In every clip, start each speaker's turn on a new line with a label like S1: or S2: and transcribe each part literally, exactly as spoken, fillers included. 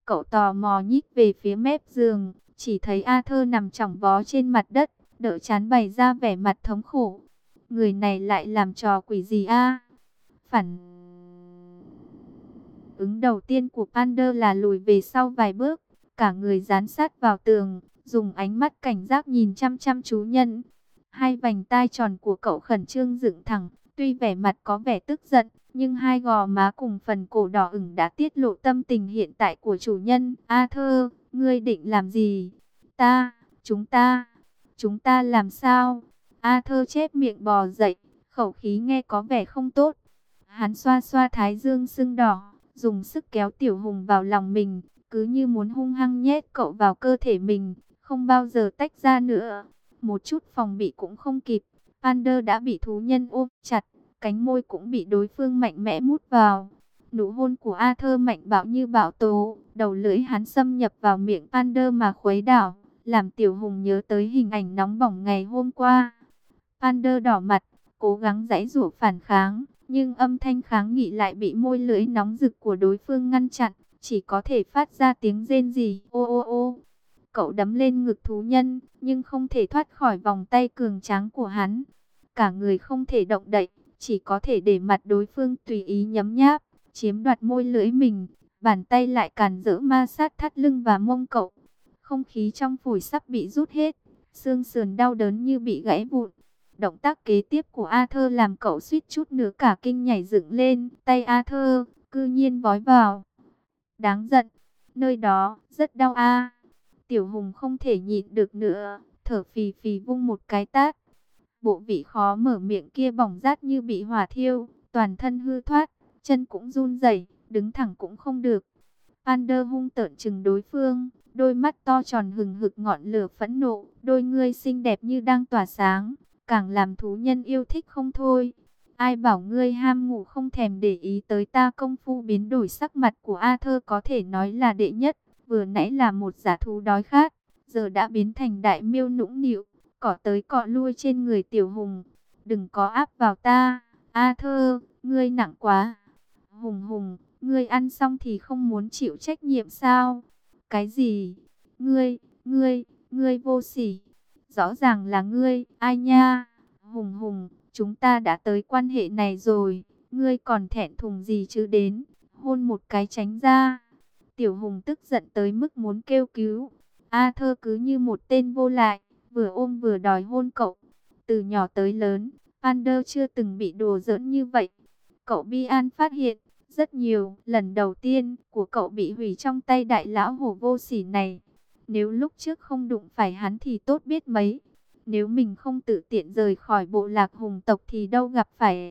S1: Cậu tò mò nhích về phía mép giường, chỉ thấy Arthur nằm chỏng vó trên mặt đất, đỡ trán bày ra vẻ mặt thống khổ. Người này lại làm trò quỷ gì a? Phản ứng đầu tiên của Pander là lùi về sau vài bước, cả người dán sát vào tường, dùng ánh mắt cảnh giác nhìn chăm chăm chú nhân. Hai vành tai tròn của cậu khẩn trương dựng thẳng, tuy vẻ mặt có vẻ tức giận, nhưng hai gò má cùng phần cổ đỏ ửng đã tiết lộ tâm tình hiện tại của chủ nhân. Arthur, ngươi định làm gì? Ta, chúng ta, chúng ta làm sao? Arthur chép miệng bò dậy, khẩu khí nghe có vẻ không tốt. Hắn xoa xoa thái dương sưng đỏ, dùng sức kéo Tiểu Hùng vào lòng mình, cứ như muốn hung hăng nhét cậu vào cơ thể mình, không bao giờ tách ra nữa. Một chút phòng bị cũng không kịp, Pander đã bị thú nhân ôm chặt, cánh môi cũng bị đối phương mạnh mẽ mút vào. Nụ hôn của Arthur mạnh bạo như bão tố, đầu lưỡi hắn xâm nhập vào miệng Pander mà khuấy đảo, làm Tiểu Hùng nhớ tới hình ảnh nóng bỏng ngày hôm qua. Pander đỏ mặt, cố gắng giãy giụa phản kháng, nhưng âm thanh kháng nghị lại bị môi lưỡi nóng rực của đối phương ngăn chặn, chỉ có thể phát ra tiếng rên rỉ. Ô ô ô. Cậu đấm lên ngực thú nhân, nhưng không thể thoát khỏi vòng tay cường tráng của hắn. Cả người không thể động đậy, chỉ có thể để mặt đối phương tùy ý nhấm nháp, chiếm đoạt môi lưỡi mình. Bàn tay lại càn rỡ ma sát thắt lưng và mông cậu. Không khí trong phổi sắp bị rút hết, xương sườn đau đớn như bị gãy vụn. Động tác kế tiếp của Arthur làm cậu suýt chút nữa cả kinh nhảy dựng lên. Tay Arthur cư nhiên vói vào. Đáng giận, nơi đó rất đau a. Tiểu Hùng không thể nhịn được nữa, thở phì phì vung một cái tát. Bộ vị khó mở miệng kia bỏng rát như bị hỏa thiêu, toàn thân hư thoát, chân cũng run rẩy, đứng thẳng cũng không được. Pander hung tợn chừng đối phương, đôi mắt to tròn hừng hực ngọn lửa phẫn nộ, đôi ngươi xinh đẹp như đang tỏa sáng, càng làm thú nhân yêu thích không thôi. Ai bảo ngươi ham ngủ không thèm để ý tới ta? Công phu biến đổi sắc mặt của Arthur có thể nói là đệ nhất, vừa nãy là một giả thú đói khát, giờ đã biến thành đại miêu nũng nịu, cọ tới cọ lui trên người Tiểu Hùng. Đừng có áp vào ta, Arthur, ngươi nặng quá. Hùng Hùng, ngươi ăn xong thì không muốn chịu trách nhiệm sao? Cái gì? Ngươi, ngươi, ngươi vô sỉ. Rõ ràng là ngươi, ai nha? Hùng Hùng, chúng ta đã tới quan hệ này rồi, ngươi còn thẹn thùng gì chứ? Đến, hôn một cái tránh ra. Tiểu Hùng tức giận tới mức muốn kêu cứu. Arthur cứ như một tên vô lại, vừa ôm vừa đòi hôn cậu. Từ nhỏ tới lớn, Pander chưa từng bị đùa giỡn như vậy. Cậu bi an phát hiện, rất nhiều lần đầu tiên của cậu bị hủy trong tay đại lão hổ vô sỉ này. Nếu lúc trước không đụng phải hắn thì tốt biết mấy. Nếu mình không tự tiện rời khỏi bộ lạc hùng tộc thì đâu gặp phải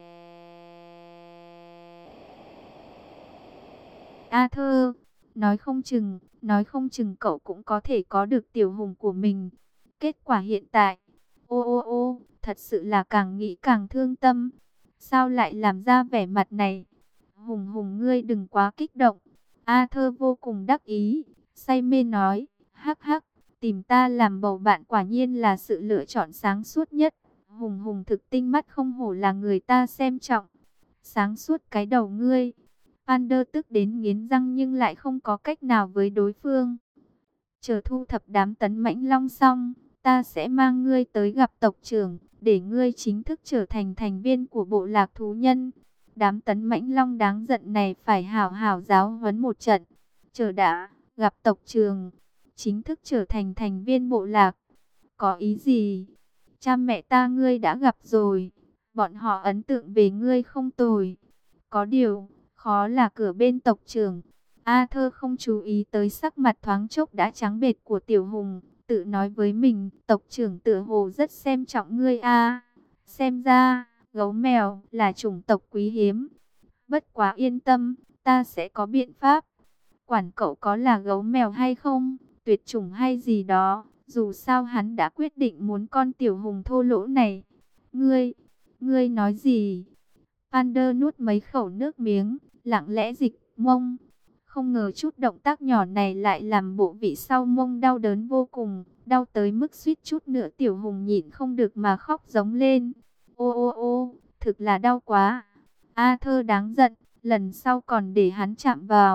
S1: Arthur. Nói không chừng, nói không chừng cậu cũng có thể có được Tiểu Hùng của mình. Kết quả hiện tại, ô ô ô, thật sự là càng nghĩ càng thương tâm. Sao lại làm ra vẻ mặt này? Hùng Hùng, ngươi đừng quá kích động. Arthur vô cùng đắc ý, say mê nói, hắc hắc, tìm ta làm bầu bạn quả nhiên là sự lựa chọn sáng suốt nhất. Hùng Hùng thực tinh mắt không hổ là người ta xem trọng. Sáng suốt cái đầu ngươi. Pander tức đến nghiến răng nhưng lại không có cách nào với đối phương. Chờ thu thập đám tấn mãnh long xong, ta sẽ mang ngươi tới gặp tộc trưởng, để ngươi chính thức trở thành thành viên của bộ lạc thú nhân. Đám tấn mãnh long đáng giận này phải hảo hảo giáo huấn một trận. Chờ đã, gặp tộc trưởng, chính thức trở thành thành viên bộ lạc. Có ý gì? Cha mẹ ta ngươi đã gặp rồi, bọn họ ấn tượng về ngươi không tồi. Có điều, khó là cửa bên tộc trưởng. Arthur không chú ý tới sắc mặt thoáng chốc đã trắng bệch của Tiểu Hùng, tự nói với mình, tộc trưởng tựa hồ rất xem trọng ngươi a. Xem ra, gấu mèo là chủng tộc quý hiếm. Bất quá yên tâm, ta sẽ có biện pháp. Quản cậu có là gấu mèo hay không, tuyệt chủng hay gì đó, dù sao hắn đã quyết định muốn con Tiểu Hùng thô lỗ này. Ngươi, ngươi nói gì? Pander nuốt mấy khẩu nước miếng, lặng lẽ dịch mông. Không ngờ chút động tác nhỏ này lại làm bộ vị sau mông đau đớn vô cùng, đau tới mức suýt chút nữa Tiểu Hùng nhịn không được mà khóc giống lên. Ô ô ô, thực là đau quá. Arthur đáng giận, lần sau còn để hắn chạm vào,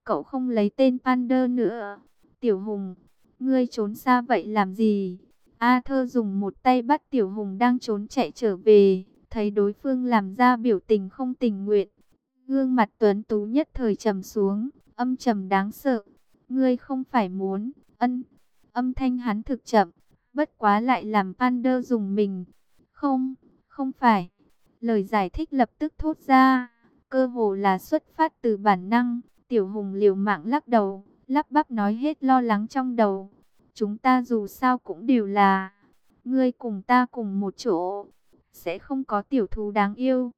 S1: Cậu không lấy tên Pander nữa. Tiểu Hùng, ngươi trốn xa vậy làm gì? Arthur dùng một tay bắt Tiểu Hùng đang trốn chạy trở về. Thấy đối phương làm ra biểu tình không tình nguyện. Gương mặt tuấn tú nhất thời trầm xuống, âm trầm đáng sợ. Ngươi không phải muốn, ân. Âm thanh hắn thực chậm, bất quá lại làm Pander dùng mình. Không, không phải. Lời giải thích lập tức thốt ra, cơ hồ là xuất phát từ bản năng. Tiểu Hùng liều mạng lắc đầu, lắp bắp nói hết lo lắng trong đầu. Chúng ta dù sao cũng đều là, ngươi cùng ta cùng một chỗ, sẽ không có tiểu thú đáng yêu.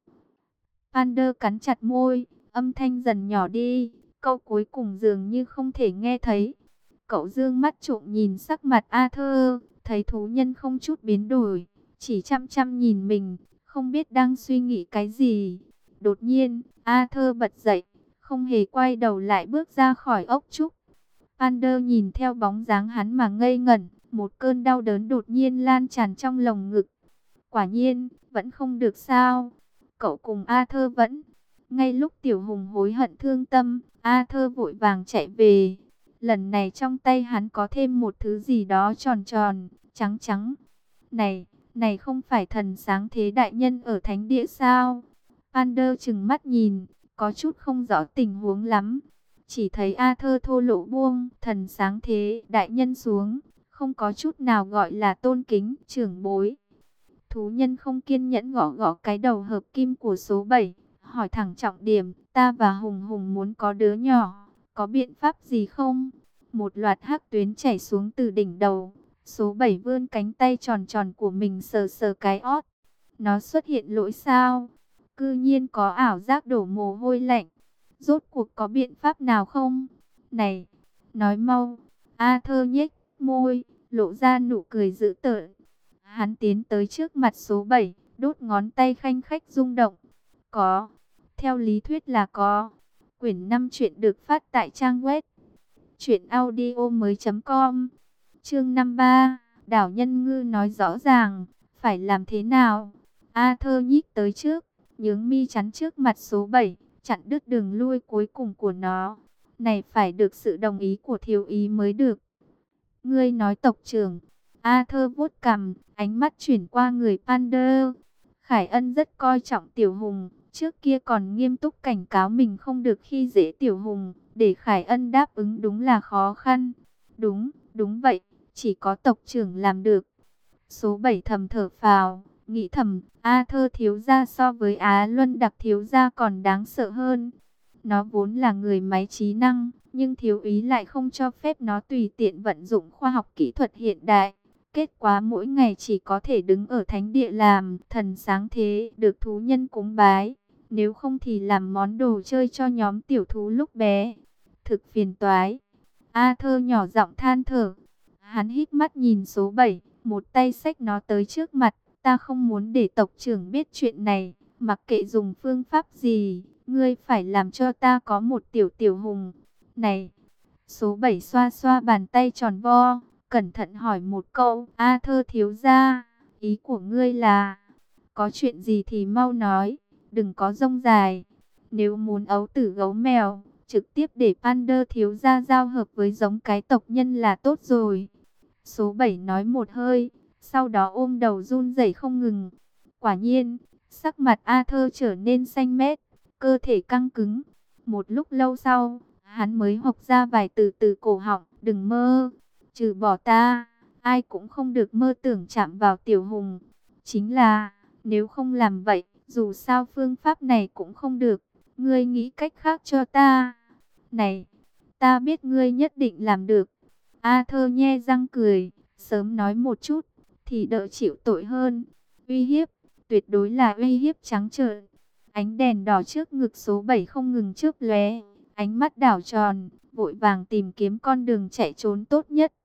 S1: Pander cắn chặt môi, âm thanh dần nhỏ đi, câu cuối cùng dường như không thể nghe thấy. Cậu dương mắt trộm nhìn sắc mặt Arthur, thấy thú nhân không chút biến đổi, chỉ chăm chăm nhìn mình, không biết đang suy nghĩ cái gì. Đột nhiên, Arthur bật dậy, không hề quay đầu lại bước ra khỏi ốc trúc. Pander nhìn theo bóng dáng hắn mà ngây ngẩn, một cơn đau đớn đột nhiên lan tràn trong lồng ngực. Quả nhiên, vẫn không được sao. Cậu cùng Arthur vẫn. Ngay lúc Tiểu Hùng hối hận thương tâm, Arthur vội vàng chạy về. Lần này trong tay hắn có thêm một thứ gì đó tròn tròn, trắng trắng. Này, này không phải thần sáng thế đại nhân ở thánh địa sao? Pander trừng mắt nhìn, có chút không rõ tình huống lắm. Chỉ thấy Arthur thô lỗ buông thần sáng thế đại nhân xuống, không có chút nào gọi là tôn kính trưởng bối. Thú nhân không kiên nhẫn gõ gõ cái đầu hợp kim của số bảy, hỏi thẳng trọng điểm, ta và Hùng Hùng muốn có đứa nhỏ, có biện pháp gì không? Một loạt hắc tuyến chảy xuống từ đỉnh đầu, số bảy vươn cánh tay tròn tròn của mình sờ sờ cái ót. Nó xuất hiện lỗi sao? Cư nhiên có ảo giác đổ mồ hôi lạnh. Rốt cuộc có biện pháp nào không? Này, nói mau. Arthur nhếch môi, lộ ra nụ cười dữ tợn. Hắn tiến tới trước mặt số bảy, đốt ngón tay khanh khách rung động. Có, theo lý thuyết là có. Quyển năm truyện được phát tại trang web truyện audio mới chấm com. Chương năm mươi ba, Đảo Nhân Ngư nói rõ ràng, phải làm thế nào? Arthur nhích tới trước, nhướng mi chắn trước mặt số bảy, chặn đứt đường lui cuối cùng của nó. Này phải được sự đồng ý của thiếu ý mới được. Ngươi nói tộc trưởng. Arthur vuốt cằm, ánh mắt chuyển qua người Pander. Khải Ân rất coi trọng Tiểu Hùng, trước kia còn nghiêm túc cảnh cáo mình không được khi dễ Tiểu Hùng, để Khải Ân đáp ứng đúng là khó khăn. Đúng, đúng vậy, chỉ có tộc trưởng làm được. Số bảy thầm thở phào, nghĩ thầm, Arthur thiếu gia so với Á Luân Đặc thiếu gia còn đáng sợ hơn. Nó vốn là người máy trí năng, nhưng thiếu ý lại không cho phép nó tùy tiện vận dụng khoa học kỹ thuật hiện đại. Kết quả mỗi ngày chỉ có thể đứng ở thánh địa làm thần sáng thế được thú nhân cúng bái. Nếu không thì làm món đồ chơi cho nhóm tiểu thú lúc bé. Thực phiền toái. Arthur nhỏ giọng than thở. Hắn hít mắt nhìn số bảy, một tay xách nó tới trước mặt. Ta không muốn để tộc trưởng biết chuyện này, mặc kệ dùng phương pháp gì. Ngươi phải làm cho ta có một tiểu tiểu hùng. Này, số bảy xoa xoa bàn tay tròn vo, cẩn thận hỏi một câu. Arthur thiếu gia, ý của ngươi là, có chuyện gì thì mau nói, đừng có rông dài. Nếu muốn ấu tử gấu mèo, trực tiếp để Pander thiếu gia giao hợp với giống cái tộc nhân là tốt rồi. Số bảy nói một hơi, sau đó ôm đầu run rẩy không ngừng. Quả nhiên, sắc mặt Arthur trở nên xanh mét, cơ thể căng cứng. Một lúc lâu sau, hắn mới học ra vài từ từ cổ họng. Đừng mơ, trừ bỏ ta, ai cũng không được mơ tưởng chạm vào Tiểu Hùng. Chính là, nếu không làm vậy, dù sao phương pháp này cũng không được. Ngươi nghĩ cách khác cho ta. Này, ta biết ngươi nhất định làm được. Arthur nhe răng cười, sớm nói một chút, thì đỡ chịu tội hơn. Uy hiếp, tuyệt đối là uy hiếp trắng trợn. Ánh đèn đỏ trước ngực số bảy không ngừng chớp lóe, ánh mắt đảo tròn, vội vàng tìm kiếm con đường chạy trốn tốt nhất.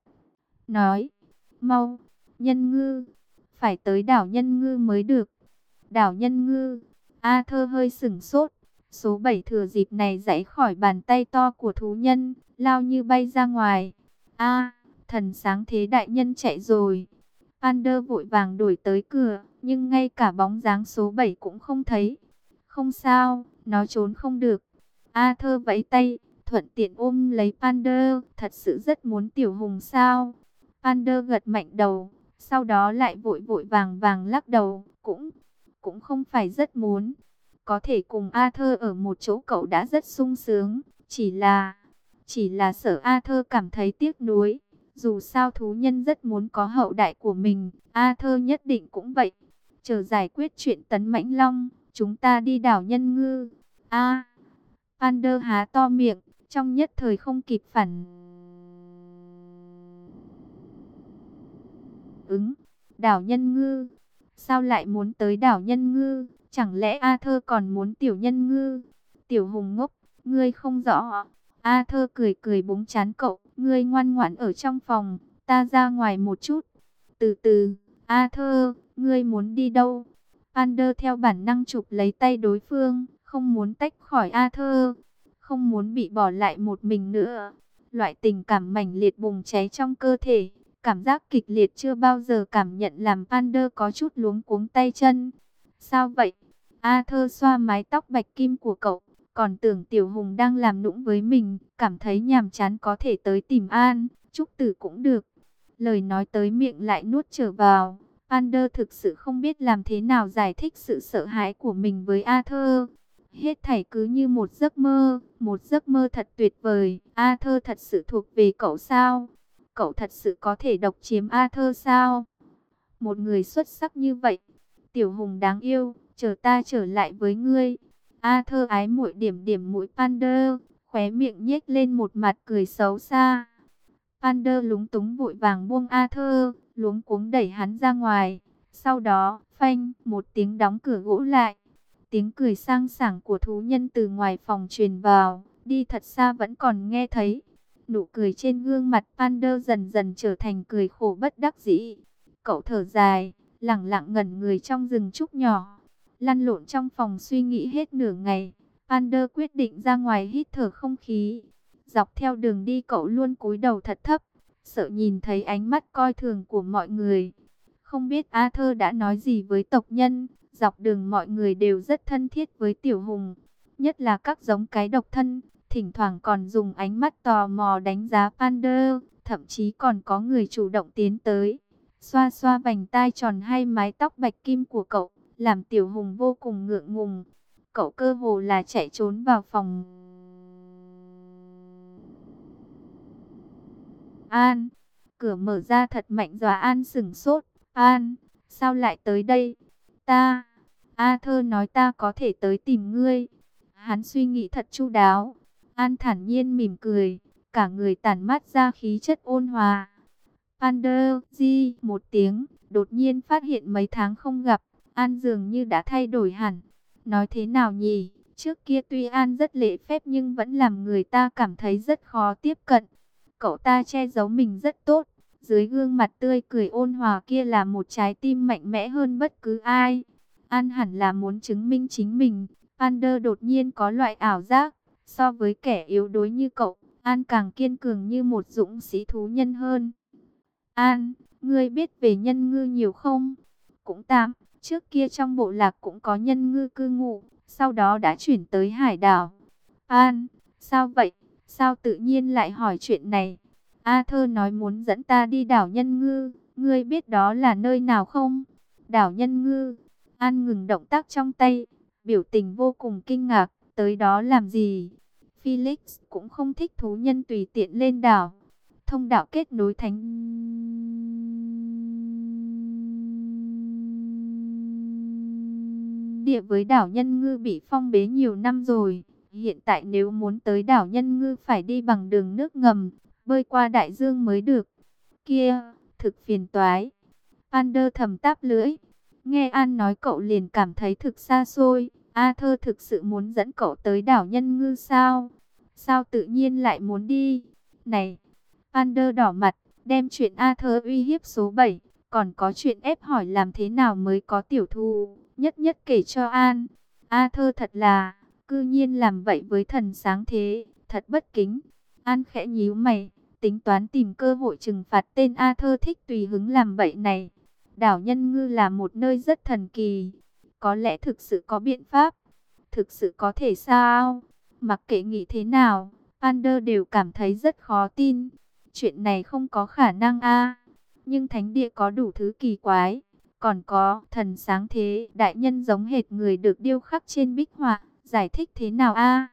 S1: Nói, mau, Nhân Ngư, phải tới đảo Nhân Ngư mới được. Đảo Nhân Ngư, Arthur hơi sửng sốt. Số bảy thừa dịp này giãy khỏi bàn tay to của thú nhân, lao như bay ra ngoài. A, thần sáng thế đại nhân chạy rồi. Pander vội vàng đuổi tới cửa, nhưng ngay cả bóng dáng số bảy cũng không thấy. Không sao, nó trốn không được. Arthur vẫy tay, thuận tiện ôm lấy Pander, thật sự rất muốn Tiểu Hùng sao? Pander gật mạnh đầu, sau đó lại vội vội vàng vàng lắc đầu, cũng cũng không phải rất muốn. Có thể cùng Arthur ở một chỗ cậu đã rất sung sướng, chỉ là chỉ là sợ Arthur cảm thấy tiếc nuối. Dù sao thú nhân rất muốn có hậu đại của mình, Arthur nhất định cũng vậy. Chờ giải quyết chuyện Tấn Mãnh Long, chúng ta đi đảo Nhân Ngư. A, Pander há to miệng, trong nhất thời không kịp phản ứng. Đảo Nhân Ngư? Sao lại muốn tới đảo Nhân Ngư? Chẳng lẽ Arthur còn muốn Tiểu Nhân Ngư? Tiểu Hùng ngốc, ngươi không rõ. Arthur cười cười búng trán cậu, ngươi ngoan ngoãn ở trong phòng, ta ra ngoài một chút. Từ từ, Arthur, ngươi muốn đi đâu? Pander theo bản năng chụp lấy tay đối phương, không muốn tách khỏi Arthur, không muốn bị bỏ lại một mình nữa. Loại tình cảm mãnh liệt bùng cháy trong cơ thể, cảm giác kịch liệt chưa bao giờ cảm nhận làm Pander có chút luống cuống tay chân. Sao vậy? Arthur xoa mái tóc bạch kim của cậu, còn tưởng Tiểu Hùng đang làm nũng với mình, cảm thấy nhàm chán có thể tới tìm An, Trúc Tử cũng được. Lời nói tới miệng lại nuốt trở vào. Pander thực sự không biết làm thế nào giải thích sự sợ hãi của mình với Arthur. Hết thảy cứ như một giấc mơ, một giấc mơ thật tuyệt vời. Arthur thật sự thuộc về cậu sao? Cậu thật sự có thể độc chiếm Arthur sao? Một người xuất sắc như vậy, Tiểu Hùng đáng yêu, chờ ta trở lại với ngươi. Arthur ái muội điểm điểm mũi Pander, khóe miệng nhếch lên một mặt cười xấu xa. Pander lúng túng vội vàng buông Arthur, luống cuống đẩy hắn ra ngoài. Sau đó, phanh, một tiếng đóng cửa gỗ lại. Tiếng cười sang sảng của thú nhân từ ngoài phòng truyền vào, đi thật xa vẫn còn nghe thấy. Nụ cười trên gương mặt Pander dần dần trở thành cười khổ bất đắc dĩ. Cậu thở dài, lẳng lặng ngẩn người trong rừng trúc nhỏ. Lăn lộn trong phòng suy nghĩ hết nửa ngày, Pander quyết định ra ngoài hít thở không khí. Dọc theo đường đi cậu luôn cúi đầu thật thấp, sợ nhìn thấy ánh mắt coi thường của mọi người. Không biết Arthur đã nói gì với tộc nhân, dọc đường mọi người đều rất thân thiết với Tiểu Hùng. Nhất là các giống cái độc thân, thỉnh thoảng còn dùng ánh mắt tò mò đánh giá Pander, thậm chí còn có người chủ động tiến tới, xoa xoa vành tai tròn hay mái tóc bạch kim của cậu, làm Tiểu Hùng vô cùng ngượng ngùng. Cậu cơ hồ là chạy trốn vào phòng An. Cửa mở ra thật mạnh dọa An sửng sốt. An, sao lại tới đây? Ta, Arthur nói ta có thể tới tìm ngươi. Hắn suy nghĩ thật chu đáo. An thản nhiên mỉm cười, cả người tản mát ra khí chất ôn hòa. Pander, di, một tiếng, đột nhiên phát hiện mấy tháng không gặp, An dường như đã thay đổi hẳn. Nói thế nào nhỉ, trước kia tuy An rất lễ phép nhưng vẫn làm người ta cảm thấy rất khó tiếp cận. Cậu ta che giấu mình rất tốt, dưới gương mặt tươi cười ôn hòa kia là một trái tim mạnh mẽ hơn bất cứ ai. An hẳn là muốn chứng minh chính mình. Pander đột nhiên có loại ảo giác, so với kẻ yếu đuối như cậu, An càng kiên cường như một dũng sĩ thú nhân hơn. An, ngươi biết về nhân ngư nhiều không? Cũng tạm, trước kia trong bộ lạc cũng có nhân ngư cư ngụ, sau đó đã chuyển tới hải đảo. An, sao vậy? Sao tự nhiên lại hỏi chuyện này? Arthur nói muốn dẫn ta đi đảo Nhân Ngư, ngươi biết đó là nơi nào không? Đảo Nhân Ngư. An ngừng động tác trong tay, biểu tình vô cùng kinh ngạc, tới đó làm gì? Felix cũng không thích thú nhân tùy tiện lên đảo. Thông đạo kết nối thánh địa với đảo Nhân Ngư bị phong bế nhiều năm rồi. Hiện tại nếu muốn tới đảo Nhân Ngư phải đi bằng đường nước ngầm, bơi qua đại dương mới được. Kia, thực phiền toái. Pander thầm táp lưỡi. Nghe An nói cậu liền cảm thấy thực xa xôi. Arthur thực sự muốn dẫn cậu tới đảo Nhân Ngư sao? Sao tự nhiên lại muốn đi? Này, Pander đỏ mặt, đem chuyện Arthur uy hiếp số bảy, còn có chuyện ép hỏi làm thế nào mới có tiểu thù, nhất nhất kể cho An. Arthur thật là, cư nhiên làm vậy với thần sáng thế, thật bất kính. An khẽ nhíu mày, tính toán tìm cơ hội trừng phạt tên Arthur thích tùy hứng làm bậy này. Đảo Nhân Ngư là một nơi rất thần kỳ, có lẽ thực sự có biện pháp. Thực sự có thể sao? Mặc kệ nghĩ thế nào, Pander đều cảm thấy rất khó tin. Chuyện này không có khả năng a. Nhưng thánh địa có đủ thứ kỳ quái. Còn có thần sáng thế đại nhân giống hệt người được điêu khắc trên bích họa. Giải thích thế nào a?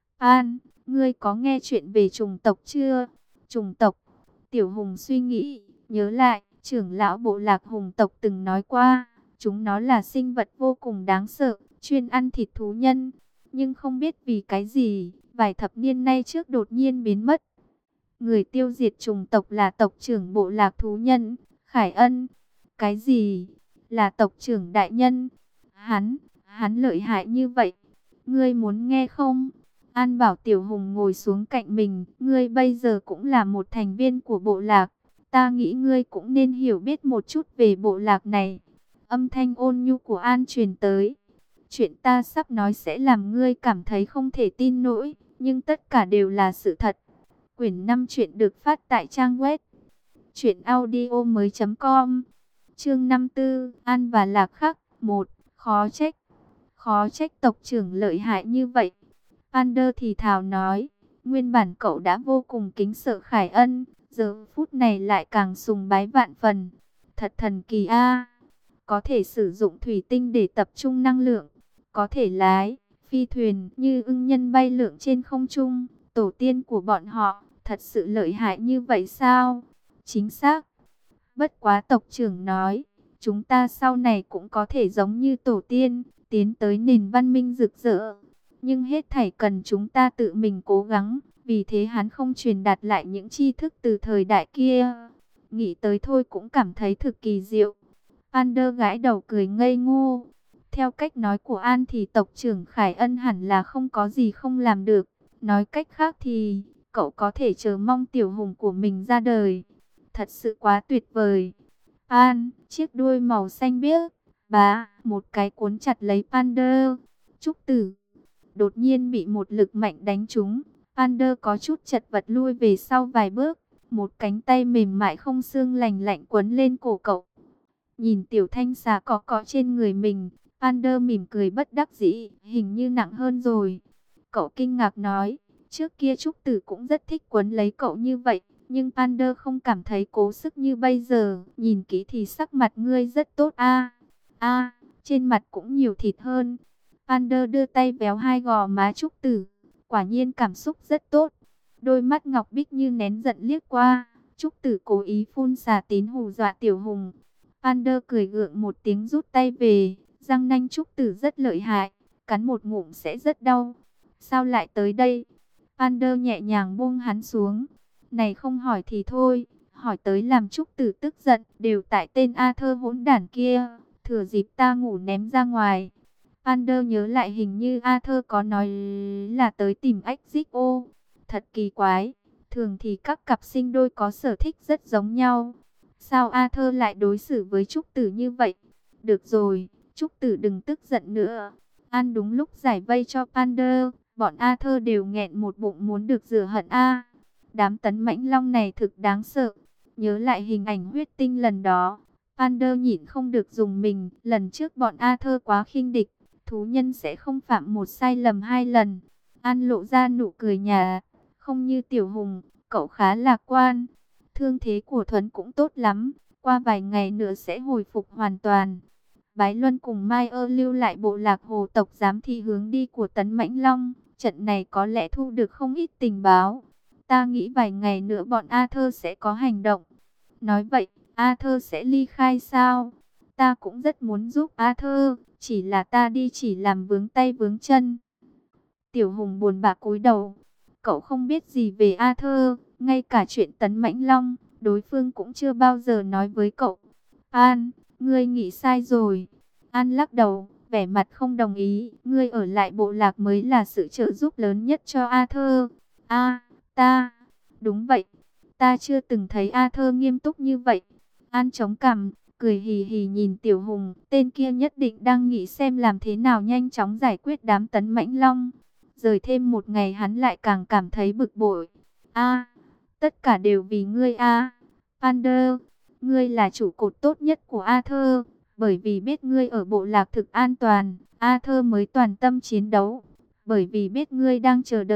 S1: An, ngươi có nghe chuyện về trùng tộc chưa? Trùng tộc. Tiểu Hùng suy nghĩ, nhớ lại, trưởng lão bộ lạc Hùng tộc từng nói qua. Chúng nó là sinh vật vô cùng đáng sợ, chuyên ăn thịt thú nhân. Nhưng không biết vì cái gì, vài thập niên nay trước đột nhiên biến mất. Người tiêu diệt trùng tộc là tộc trưởng bộ lạc thú nhân, Khải Ân. Cái gì? Là tộc trưởng đại nhân? Hắn, hắn lợi hại như vậy. Ngươi muốn nghe không? An bảo Tiểu Hùng ngồi xuống cạnh mình. Ngươi bây giờ cũng là một thành viên của bộ lạc. Ta nghĩ ngươi cũng nên hiểu biết một chút về bộ lạc này. Âm thanh ôn nhu của An truyền tới. Chuyện ta sắp nói sẽ làm ngươi cảm thấy không thể tin nổi. Nhưng tất cả đều là sự thật. Quyển năm chuyện được phát tại trang web truyện audio mới chấm com. Chương năm tư, An và Lạc Khắc. Một, khó trách. Khó trách tộc trưởng lợi hại như vậy. Pander thì thào nói, nguyên bản cậu đã vô cùng kính sợ Khải Ân, giờ phút này lại càng sùng bái vạn phần. Thật thần kỳ a, có thể sử dụng thủy tinh để tập trung năng lượng, có thể lái phi thuyền như ưng nhân bay lượn trên không trung. Tổ tiên của bọn họ thật sự lợi hại như vậy sao? Chính xác. Bất quá tộc trưởng nói, chúng ta sau này cũng có thể giống như tổ tiên, tiến tới nền văn minh rực rỡ. Nhưng hết thảy cần chúng ta tự mình cố gắng, vì thế hắn không truyền đạt lại những tri thức từ thời đại kia. Nghĩ tới thôi cũng cảm thấy thực kỳ diệu. Pander gãi đầu cười ngây ngô. Theo cách nói của An thì tộc trưởng Khải Ân hẳn là không có gì không làm được. Nói cách khác thì, cậu có thể chờ mong Tiểu Hùng của mình ra đời. Thật sự quá tuyệt vời. An, chiếc đuôi màu xanh biếc, bá, một cái cuốn chặt lấy Pander. Trúc Tử đột nhiên bị một lực mạnh đánh trúng. Pander có chút chật vật lui về sau vài bước. Một cánh tay mềm mại không xương lành lạnh quấn lên cổ cậu. Nhìn tiểu thanh xà có có trên người mình, Pander mỉm cười bất đắc dĩ, hình như nặng hơn rồi. Cậu kinh ngạc nói, trước kia Trúc Tử cũng rất thích quấn lấy cậu như vậy. Nhưng Pander không cảm thấy cố sức như bây giờ. Nhìn kỹ thì sắc mặt ngươi rất tốt a. A, trên mặt cũng nhiều thịt hơn. Pander đưa tay véo hai gò má Trúc Tử. Quả nhiên cảm xúc rất tốt. Đôi mắt ngọc bích như nén giận liếc qua. Trúc Tử cố ý phun xà tín hù dọa Tiểu Hùng. Pander cười gượng một tiếng rút tay về. Răng nanh Trúc Tử rất lợi hại. Cắn một ngụm sẽ rất đau. Sao lại tới đây? Pander nhẹ nhàng buông hắn xuống. Này không hỏi thì thôi, hỏi tới làm Trúc Tử tức giận, đều tại tên Arthur hỗn đản kia, thừa dịp ta ngủ ném ra ngoài. Pander nhớ lại hình như Arthur có nói là tới tìm Exit-O. Thật kỳ quái, thường thì các cặp sinh đôi có sở thích rất giống nhau. Sao Arthur lại đối xử với Trúc Tử như vậy? Được rồi, Trúc Tử đừng tức giận nữa. An đúng lúc giải vây cho Pander, bọn Arthur đều nghẹn một bụng muốn được rửa hận a. Đám tấn mãnh long này thực đáng sợ. Nhớ lại hình ảnh huyết tinh lần đó, Pander nhịn không được dùng mình. Lần trước bọn Arthur quá khinh địch, thú nhân sẽ không phạm một sai lầm hai lần. An lộ ra nụ cười nhà. Không như Tiểu Hùng, cậu khá lạc quan. Thương thế của Thuấn cũng tốt lắm, qua vài ngày nữa sẽ hồi phục hoàn toàn. Bái Luân cùng Mai Ơ lưu lại bộ lạc hồ tộc giám thị hướng đi của tấn mãnh long. Trận này có lẽ thu được không ít tình báo. Ta nghĩ vài ngày nữa bọn Arthur sẽ có hành động. Nói vậy, Arthur sẽ ly khai sao? Ta cũng rất muốn giúp Arthur, chỉ là ta đi chỉ làm vướng tay vướng chân. Tiểu Hùng buồn bã cúi đầu. Cậu không biết gì về Arthur, ngay cả chuyện tấn mãnh long, đối phương cũng chưa bao giờ nói với cậu. An, ngươi nghĩ sai rồi. An lắc đầu, vẻ mặt không đồng ý. Ngươi ở lại bộ lạc mới là sự trợ giúp lớn nhất cho Arthur. A, ta, đúng vậy, ta chưa từng thấy Arthur nghiêm túc như vậy. An chống cằm, cười hì hì nhìn Tiểu Hùng. Tên kia nhất định đang nghĩ xem làm thế nào nhanh chóng giải quyết đám tấn mãnh long. Rời thêm một ngày hắn lại càng cảm thấy bực bội. A, tất cả đều vì ngươi a. Pander, ngươi là trụ cột tốt nhất của Arthur. Bởi vì biết ngươi ở bộ lạc thực an toàn, Arthur mới toàn tâm chiến đấu. Bởi vì biết ngươi đang chờ đợi,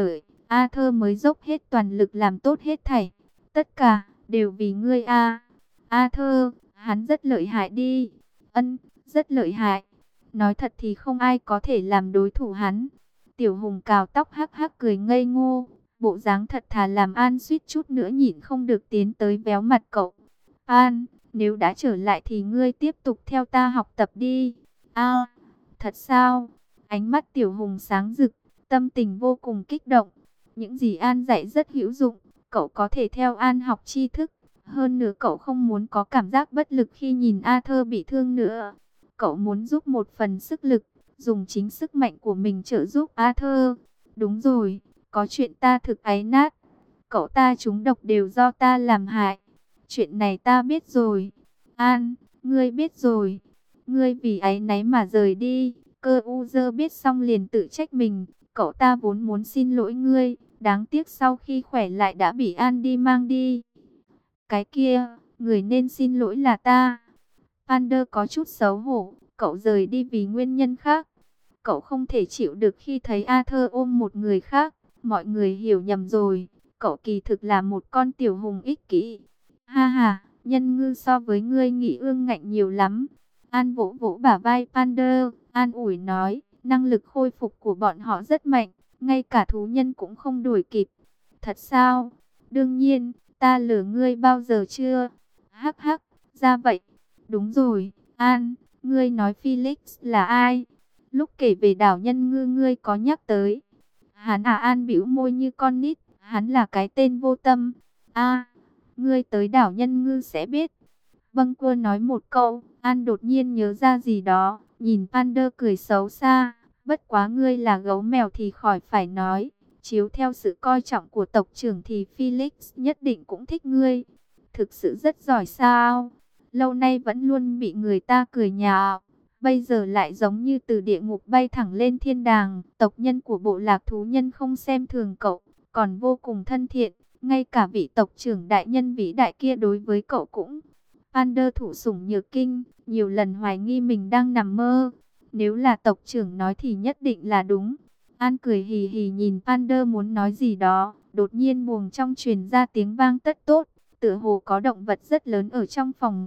S1: Arthur mới dốc hết toàn lực làm tốt hết thảy. Tất cả đều vì ngươi a. Arthur, hắn rất lợi hại đi. Ân, rất lợi hại. Nói thật thì không ai có thể làm đối thủ hắn. Tiểu Hùng cào tóc hắc hắc cười ngây ngô. Bộ dáng thật thà làm An suýt chút nữa nhịn không được tiến tới véo mặt cậu. An, nếu đã trở lại thì ngươi tiếp tục theo ta học tập đi. A, thật sao? Ánh mắt Tiểu Hùng sáng rực, tâm tình vô cùng kích động. Những gì An dạy rất hữu dụng, cậu có thể theo An học tri thức. Hơn nữa cậu không muốn có cảm giác bất lực khi nhìn Arthur bị thương nữa. Cậu muốn giúp một phần sức lực, dùng chính sức mạnh của mình trợ giúp Arthur. Đúng rồi, có chuyện ta thực áy nát. Cậu ta trúng độc đều do ta làm hại. Chuyện này ta biết rồi. An, ngươi biết rồi. Ngươi vì áy náy mà rời đi. Cơ u dơ biết xong liền tự trách mình. Cậu ta vốn muốn xin lỗi ngươi. Đáng tiếc sau khi khỏe lại đã bị An đi mang đi. Cái kia, người nên xin lỗi là ta. Pander có chút xấu hổ. Cậu rời đi vì nguyên nhân khác. Cậu không thể chịu được khi thấy Arthur ôm một người khác. Mọi người hiểu nhầm rồi. Cậu kỳ thực là một con tiểu hùng ích kỷ. Ha ha, nhân ngư so với ngươi nghĩ ương ngạnh nhiều lắm. An vỗ vỗ bả vai Pander. An ủi nói, năng lực khôi phục của bọn họ rất mạnh. Ngay cả thú nhân cũng không đuổi kịp. Thật sao? Đương nhiên, ta lừa ngươi bao giờ chưa? Hắc hắc, ra vậy. Đúng rồi, An, ngươi nói Felix là ai? Lúc kể về đảo nhân ngư ngươi có nhắc tới. Hắn à? An bĩu môi như con nít, hắn là cái tên vô tâm. A, ngươi tới đảo nhân ngư sẽ biết. Bâng quơ nói một câu, An đột nhiên nhớ ra gì đó, nhìn Pander cười xấu xa. Bất quá ngươi là gấu mèo thì khỏi phải nói. Chiếu theo sự coi trọng của tộc trưởng thì Felix nhất định cũng thích ngươi. Thực sự rất giỏi sao? Lâu nay vẫn luôn bị người ta cười nhạo. Bây giờ lại giống như từ địa ngục bay thẳng lên thiên đàng. Tộc nhân của bộ lạc thú nhân không xem thường cậu, còn vô cùng thân thiện. Ngay cả vị tộc trưởng đại nhân vĩ đại kia đối với cậu cũng. Pander thủ sủng nhược kinh, nhiều lần hoài nghi mình đang nằm mơ. Nếu là tộc trưởng nói thì nhất định là đúng. An cười hì hì nhìn Pander muốn nói gì đó. Đột nhiên buồng trong truyền ra tiếng vang tất tốt. Tựa hồ có động vật rất lớn ở trong phòng.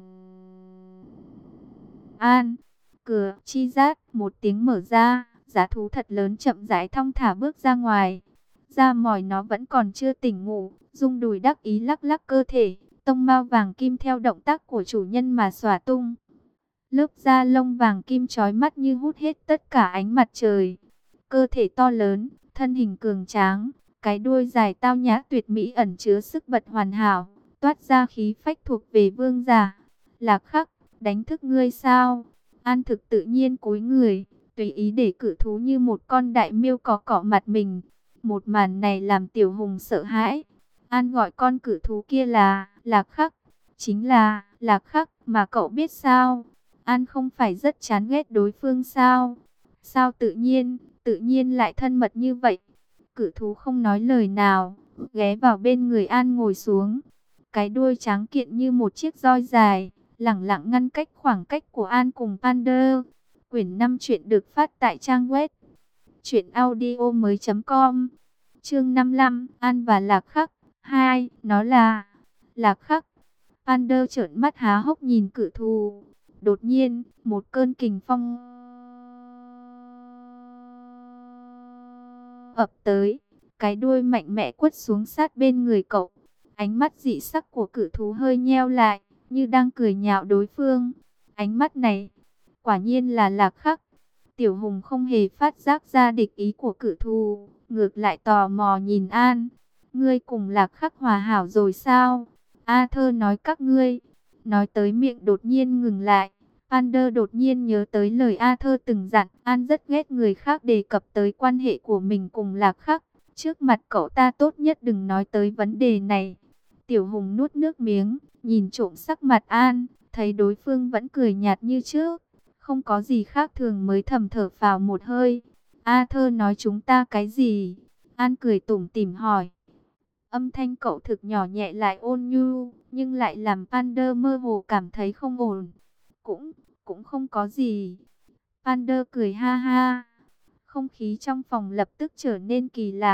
S1: An, cửa chi rát, một tiếng mở ra. Giá thú thật lớn chậm rãi thong thả bước ra ngoài. Da mỏi nó vẫn còn chưa tỉnh ngủ. Rung đùi đắc ý lắc lắc cơ thể. Tông mao vàng kim theo động tác của chủ nhân mà xòa tung. Lớp da lông vàng kim chói mắt như hút hết tất cả ánh mặt trời. Cơ thể to lớn, thân hình cường tráng, cái đuôi dài tao nhã tuyệt mỹ ẩn chứa sức bật hoàn hảo, toát ra khí phách thuộc về vương giả. Lạc Khắc, đánh thức ngươi sao? An thực tự nhiên cúi người, tùy ý để cự thú như một con đại miêu cọ cọ mặt mình. Một màn này làm Tiểu Hùng sợ hãi. An gọi con cự thú kia là Lạc Khắc, chính là Lạc Khắc mà cậu biết sao? An không phải rất chán ghét đối phương sao? Sao tự nhiên, tự nhiên lại thân mật như vậy? Cự thú không nói lời nào, ghé vào bên người An ngồi xuống. Cái đuôi trắng kiện như một chiếc roi dài, lẳng lặng ngăn cách khoảng cách của An cùng Pander. Quyển năm truyện được phát tại trang web truyện audio mới chấm com. Chương năm mươi lăm, An và Lạc Khắc. Hai, nó là Lạc Khắc. Pander trợn mắt há hốc nhìn cự thú. Đột nhiên, một cơn kình phong ập tới, cái đuôi mạnh mẽ quất xuống sát bên người cậu. Ánh mắt dị sắc của cự thú hơi nheo lại, như đang cười nhạo đối phương. Ánh mắt này, quả nhiên là Lạc Khắc. Tiểu Hùng không hề phát giác ra địch ý của cự thú, ngược lại tò mò nhìn An. Ngươi cùng Lạc Khắc hòa hảo rồi sao? Arthur nói các ngươi. Nói tới miệng đột nhiên ngừng lại. Pander đột nhiên nhớ tới lời Arthur từng dặn. An rất ghét người khác đề cập tới quan hệ của mình cùng Lạc Khắc. Trước mặt cậu ta tốt nhất đừng nói tới vấn đề này. Tiểu Hùng nuốt nước miếng, nhìn trộm sắc mặt An, thấy đối phương vẫn cười nhạt như trước. Không có gì khác thường mới thầm thở phào một hơi. Arthur nói chúng ta cái gì? An cười tủm tỉm hỏi. Âm thanh cậu thực nhỏ nhẹ lại ôn nhu, nhưng lại làm Pander mơ hồ cảm thấy không ổn. Cũng, cũng không có gì. Pander cười ha ha. Không khí trong phòng lập tức trở nên kỳ lạ.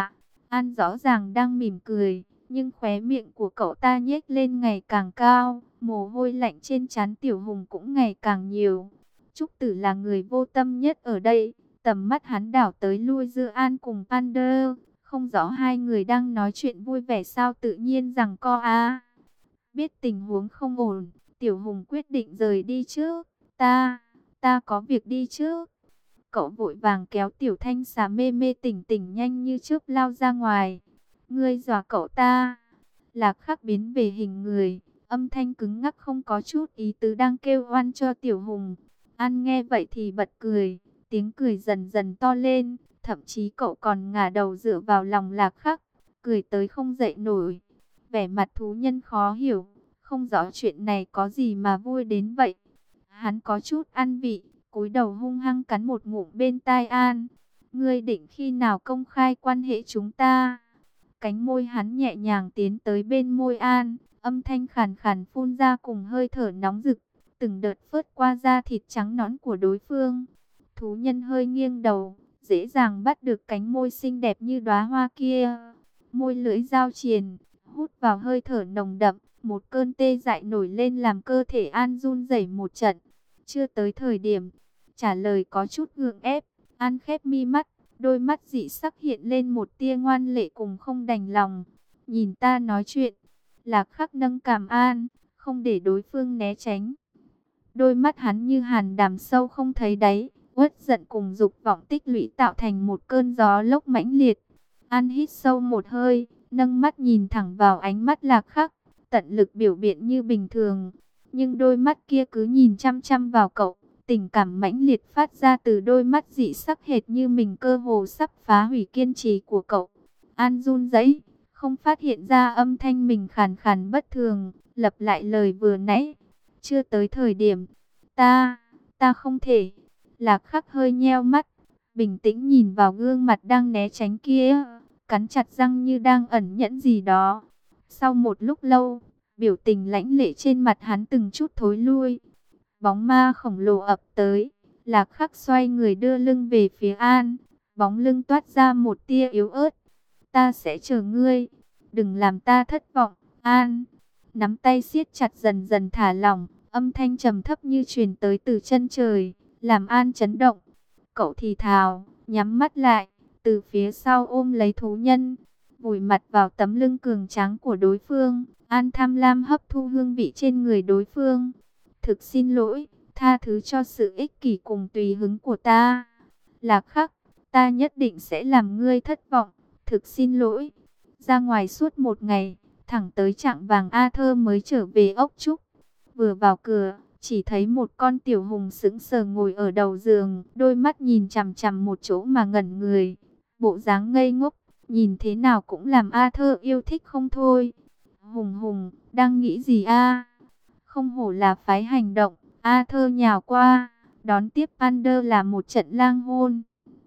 S1: An rõ ràng đang mỉm cười, nhưng khóe miệng của cậu ta nhếch lên ngày càng cao, mồ hôi lạnh trên trán Tiểu Hùng cũng ngày càng nhiều. Trúc Tử là người vô tâm nhất ở đây, tầm mắt hắn đảo tới lui giữa An cùng Pander, không rõ hai người đang nói chuyện vui vẻ sao tự nhiên rằng co a. Biết tình huống không ổn, Tiểu Hùng quyết định rời đi trước. Ta, ta có việc đi trước. Cậu vội vàng kéo Tiểu Thanh xà mê mê tỉnh tỉnh nhanh như chớp lao ra ngoài. Ngươi dọa cậu ta. Lạc Khắc biến về hình người, âm thanh cứng ngắc không có chút ý tứ đang kêu oan cho Tiểu Hùng. An nghe vậy thì bật cười, tiếng cười dần dần to lên, thậm chí cậu còn ngả đầu dựa vào lòng Lạc Khắc, cười tới không dậy nổi. Vẻ mặt thú nhân khó hiểu, không rõ chuyện này có gì mà vui đến vậy. Hắn có chút ăn vị, cúi đầu hung hăng cắn một ngụm bên tai An. Ngươi định khi nào công khai quan hệ chúng ta? Cánh môi hắn nhẹ nhàng tiến tới bên môi An, âm thanh khàn khàn phun ra cùng hơi thở nóng rực, từng đợt phớt qua da thịt trắng nõn của đối phương. Thú nhân hơi nghiêng đầu, dễ dàng bắt được cánh môi xinh đẹp như đóa hoa kia. Môi lưỡi giao triền, hút vào hơi thở nồng đậm, một cơn tê dại nổi lên làm cơ thể An run rẩy một trận. Chưa tới thời điểm trả lời có chút gượng ép, An khép mi mắt, đôi mắt dị sắc hiện lên một tia ngoan lệ cùng không đành lòng. Nhìn ta nói chuyện. Lạc Khắc nâng cằm An, không để đối phương né tránh. Đôi mắt hắn như hàn đàm sâu không thấy đáy, uất giận cùng dục vọng tích lũy tạo thành một cơn gió lốc mãnh liệt. An hít sâu một hơi, nâng mắt nhìn thẳng vào ánh mắt Lạc Khắc, tận lực biểu biện như bình thường. Nhưng đôi mắt kia cứ nhìn chăm chăm vào cậu, tình cảm mãnh liệt phát ra từ đôi mắt dị sắc hệt như mình cơ hồ sắp phá hủy kiên trì của cậu. An run rẩy, không phát hiện ra âm thanh mình khàn khàn bất thường, lặp lại lời vừa nãy. Chưa tới thời điểm, ta, ta không thể. Lạc Khắc hơi nheo mắt, bình tĩnh nhìn vào gương mặt đang né tránh kia, cắn chặt răng như đang ẩn nhẫn gì đó. Sau một lúc lâu, biểu tình lãnh lệ trên mặt hắn từng chút thối lui. Bóng ma khổng lồ ập tới, Lạc Khắc xoay người đưa lưng về phía An, bóng lưng toát ra một tia yếu ớt. Ta sẽ chờ ngươi, đừng làm ta thất vọng, An. Nắm tay siết chặt dần dần thả lỏng, âm thanh trầm thấp như truyền tới từ chân trời, làm An chấn động. Cậu thì thào, nhắm mắt lại, từ phía sau ôm lấy thú nhân, vùi mặt vào tấm lưng cường tráng của đối phương. An tham lam hấp thu hương vị trên người đối phương. Thực xin lỗi, tha thứ cho sự ích kỷ cùng tùy hứng của ta. Lạc Khắc, ta nhất định sẽ làm ngươi thất vọng. Thực xin lỗi. Ra ngoài suốt một ngày, thẳng tới chạng vàng A Thơ mới trở về ốc trúc. Vừa vào cửa, chỉ thấy một con tiểu hùng sững sờ ngồi ở đầu giường, đôi mắt nhìn chằm chằm một chỗ mà ngẩn người. Bộ dáng ngây ngốc, nhìn thế nào cũng làm A Thơ yêu thích không thôi. Hùng Hùng, đang nghĩ gì a? Không hổ là phái hành động. A Thơ nhào qua, đón tiếp Pander là một trận lang hôn.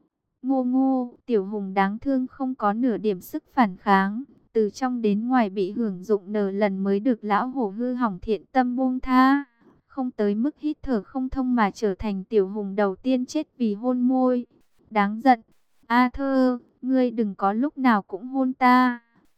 S1: Ngô ngô, tiểu hùng đáng thương không có nửa điểm sức phản kháng, từ trong đến ngoài bị hưởng dụng nở lần mới được lão hổ hư hỏng thiện tâm buông tha. Không tới mức hít thở không thông mà trở thành tiểu hùng đầu tiên chết vì hôn môi. Đáng giận. A Thơ, ngươi đừng có lúc nào cũng hôn ta.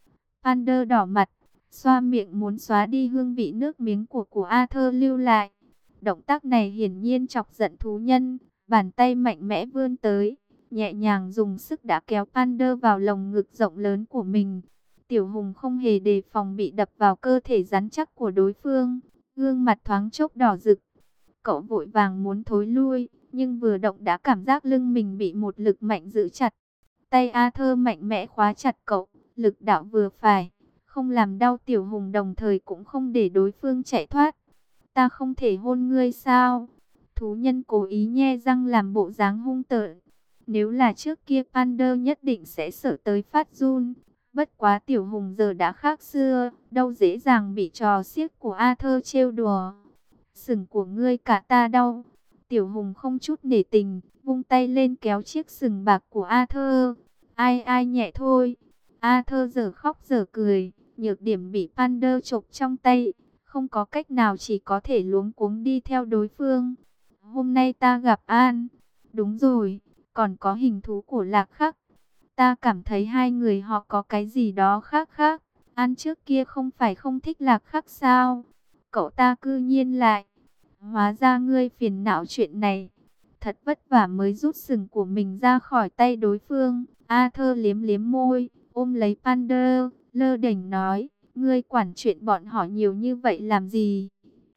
S1: Pander đỏ mặt, xoa miệng muốn xóa đi hương vị nước miếng của của A Thơ lưu lại. Động tác này hiển nhiên chọc giận thú nhân, bàn tay mạnh mẽ vươn tới, nhẹ nhàng dùng sức đã kéo Pander vào lồng ngực rộng lớn của mình. Tiểu hùng không hề đề phòng bị đập vào cơ thể rắn chắc của đối phương, gương mặt thoáng chốc đỏ rực. Cậu vội vàng muốn thối lui, nhưng vừa động đã cảm giác lưng mình bị một lực mạnh giữ chặt. Tay A Thơ mạnh mẽ khóa chặt cậu, lực đạo vừa phải, không làm đau tiểu hùng đồng thời cũng không để đối phương chạy thoát. Ta không thể hôn ngươi sao? Thú nhân cố ý nhe răng làm bộ dáng hung tợn. Nếu là trước kia Pander nhất định sẽ sợ tới phát run. Bất quá tiểu hùng giờ đã khác xưa, đâu dễ dàng bị trò xiếc của A Thơ trêu đùa. Sừng của ngươi cả ta đau. Tiểu hùng không chút nể tình, vung tay lên kéo chiếc sừng bạc của A Thơ. Ai ai nhẹ thôi. A Thơ giờ khóc giờ cười, nhược điểm bị Pander chộp trong tay. Không có cách nào chỉ có thể luống cuống đi theo đối phương. Hôm nay ta gặp An. Đúng rồi, còn có hình thú của Lạc Khắc. Ta cảm thấy hai người họ có cái gì đó khác khác. An trước kia không phải không thích Lạc Khắc sao? Cậu ta cư nhiên lại. Hóa ra ngươi phiền não chuyện này. Thật vất vả mới rút sừng của mình ra khỏi tay đối phương. Arthur liếm liếm môi, ôm lấy Pander, lơ đễnh nói. Ngươi quản chuyện bọn họ nhiều như vậy làm gì?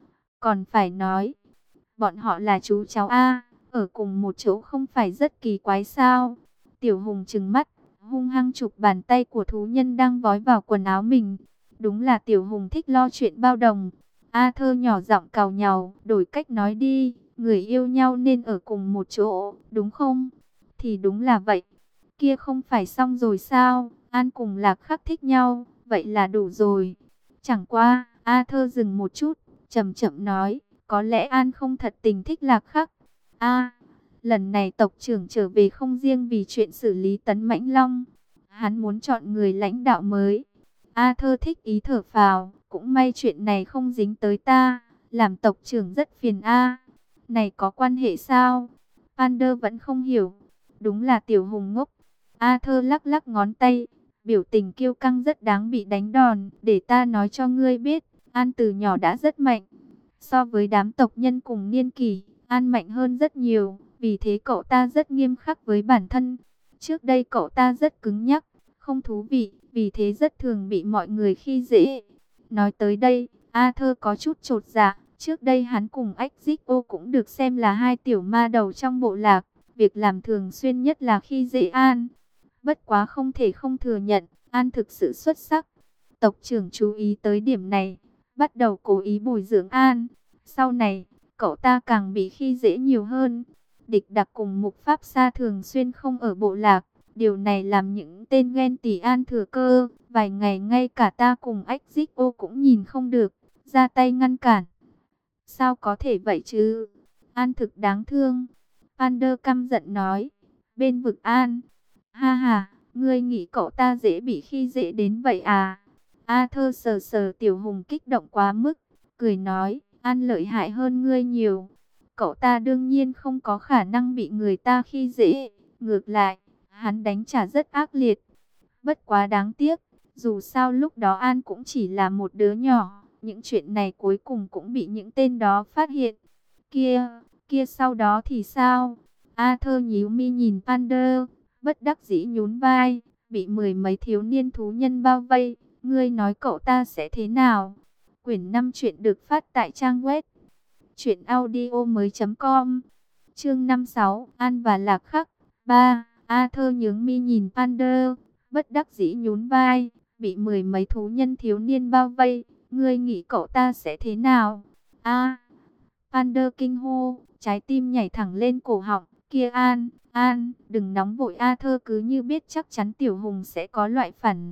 S1: Còn phải nói, bọn họ là chú cháu A, ở cùng một chỗ không phải rất kỳ quái sao? Tiểu Hùng trừng mắt, hung hăng chụp bàn tay của thú nhân đang vói vào quần áo mình. Đúng là Tiểu Hùng thích lo chuyện bao đồng. A Thơ nhỏ giọng càu nhàu, đổi cách nói đi, người yêu nhau nên ở cùng một chỗ, đúng không? Thì đúng là vậy. Kia không phải xong rồi sao? An cùng Lạc Khắc thích nhau, vậy là đủ rồi. Chẳng qua, A Thơ dừng một chút, chậm chậm nói, có lẽ An không thật tình thích Lạc Khắc. A, lần này tộc trưởng trở về không riêng vì chuyện xử lý Tấn Mãnh Long, hắn muốn chọn người lãnh đạo mới. A Thơ thích ý thở phào, cũng may chuyện này không dính tới ta, làm tộc trưởng rất phiền A. Này có quan hệ sao? Pander vẫn không hiểu, đúng là Tiểu Hùng ngốc. A Thơ lắc lắc ngón tay, biểu tình kiêu căng rất đáng bị đánh đòn, để ta nói cho ngươi biết, An từ nhỏ đã rất mạnh. So với đám tộc nhân cùng niên kỷ, An mạnh hơn rất nhiều, vì thế cậu ta rất nghiêm khắc với bản thân. Trước đây cậu ta rất cứng nhắc, không thú vị, vì thế rất thường bị mọi người khi dễ. Nói tới đây, A Thơ có chút chột dạ, trước đây hắn cùng Exito cũng được xem là hai tiểu ma đầu trong bộ lạc, việc làm thường xuyên nhất là khi dễ An. Bất quá không thể không thừa nhận, An thực sự xuất sắc. Tộc trưởng chú ý tới điểm này, bắt đầu cố ý bồi dưỡng An. Sau này, cậu ta càng bị khi dễ nhiều hơn. Địch Đặc cùng Mục Pháp Sa thường xuyên không ở bộ lạc. Điều này làm những tên ghen tị An thừa cơ. Vài ngày ngay cả ta cùng Exito cũng nhìn không được, ra tay ngăn cản. Sao có thể vậy chứ? An thực đáng thương. Pander căm giận nói. Bên vực An. Ha ha, ngươi nghĩ cậu ta dễ bị khi dễ đến vậy à? A Thơ sờ sờ Tiểu Hùng kích động quá mức, cười nói, An lợi hại hơn ngươi nhiều. Cậu ta đương nhiên không có khả năng bị người ta khi dễ, ngược lại, hắn đánh trả rất ác liệt. Bất quá đáng tiếc, dù sao lúc đó An cũng chỉ là một đứa nhỏ, những chuyện này cuối cùng cũng bị những tên đó phát hiện. Kia, kia sau đó thì sao? A Thơ nhíu mi nhìn Pander, bất đắc dĩ nhún vai, bị mười mấy thiếu niên thú nhân bao vây, ngươi nói cậu ta sẽ thế nào? Quyển năm chuyện được phát tại trang web truyện audio mới chấm com. Chương năm mươi sáu, An và Lạc Khắc. ba. A Thơ nhướng mi nhìn Pander, bất đắc dĩ nhún vai, bị mười mấy thú nhân thiếu niên bao vây, ngươi nghĩ cậu ta sẽ thế nào? A. Pander kinh hô, trái tim nhảy thẳng lên cổ họng, kia An, An, đừng nóng vội. A Thơ cứ như biết chắc chắn Tiểu Hùng sẽ có loại phản